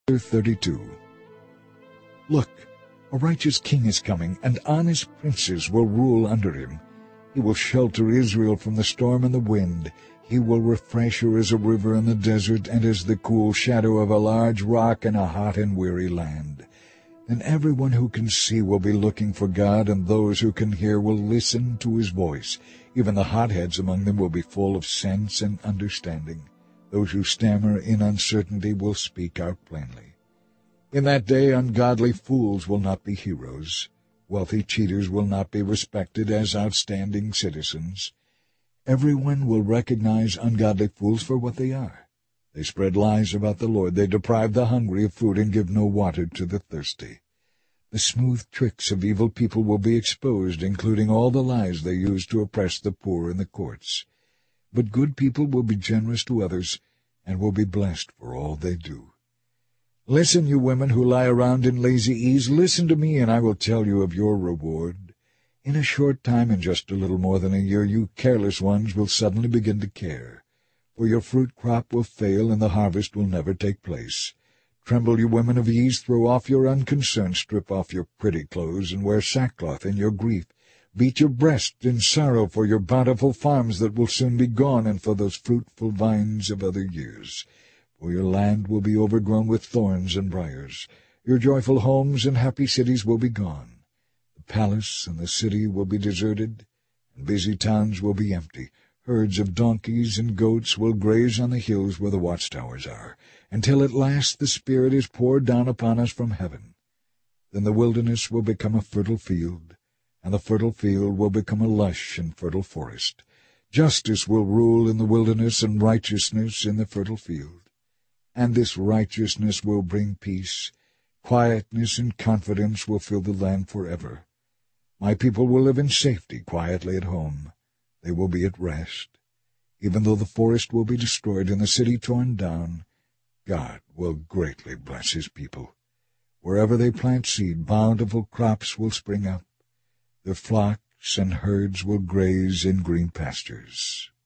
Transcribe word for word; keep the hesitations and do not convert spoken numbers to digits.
thirty-two. Look, a righteous king is coming, and honest princes will rule under him. He will shelter Israel from the storm and the wind. He will refresh her as a river in the desert, and as the cool shadow of a large rock in a hot and weary land. Then everyone who can see will be looking for God, and those who can hear will listen to his voice. Even the hotheads among them will be full of sense and understanding. Those who stammer in uncertainty will speak out plainly. In that day ungodly fools will not be heroes. Wealthy cheaters will not be respected as outstanding citizens. Everyone will recognize ungodly fools for what they are. They spread lies about the Lord. They deprive the hungry of food and give no water to the thirsty. The smooth tricks of evil people will be exposed, including all the lies they use to oppress the poor in the courts. But good people will be generous to others and will be blessed for all they do. Listen, you women who lie around in lazy ease, listen to me, and I will tell you of your reward. In a short time, in just a little more than a year, you careless ones will suddenly begin to care. For your fruit crop will fail, and the harvest will never take place. Tremble, you women of ease, throw off your unconcern, strip off your pretty clothes, and wear sackcloth in your grief. Beat your breast in sorrow for your bountiful farms that will soon be gone, and for those fruitful vines of other years. For your land will be overgrown with thorns and briars. Your joyful homes and happy cities will be gone. The palace and the city will be deserted, and busy towns will be empty. Herds of donkeys and goats will graze on the hills where the watchtowers are, until at last the Spirit is poured down upon us from heaven. Then the wilderness will become a fertile field, and the fertile field will become a lush and fertile forest. Justice will rule in the wilderness, and righteousness in the fertile field. And this righteousness will bring peace. Quietness and confidence will fill the land forever. My people will live in safety, quietly at home. They will be at rest. Even though the forest will be destroyed and the city torn down, God will greatly bless his people. Wherever they plant seed, bountiful crops will spring up. Their flocks and herds will graze in green pastures.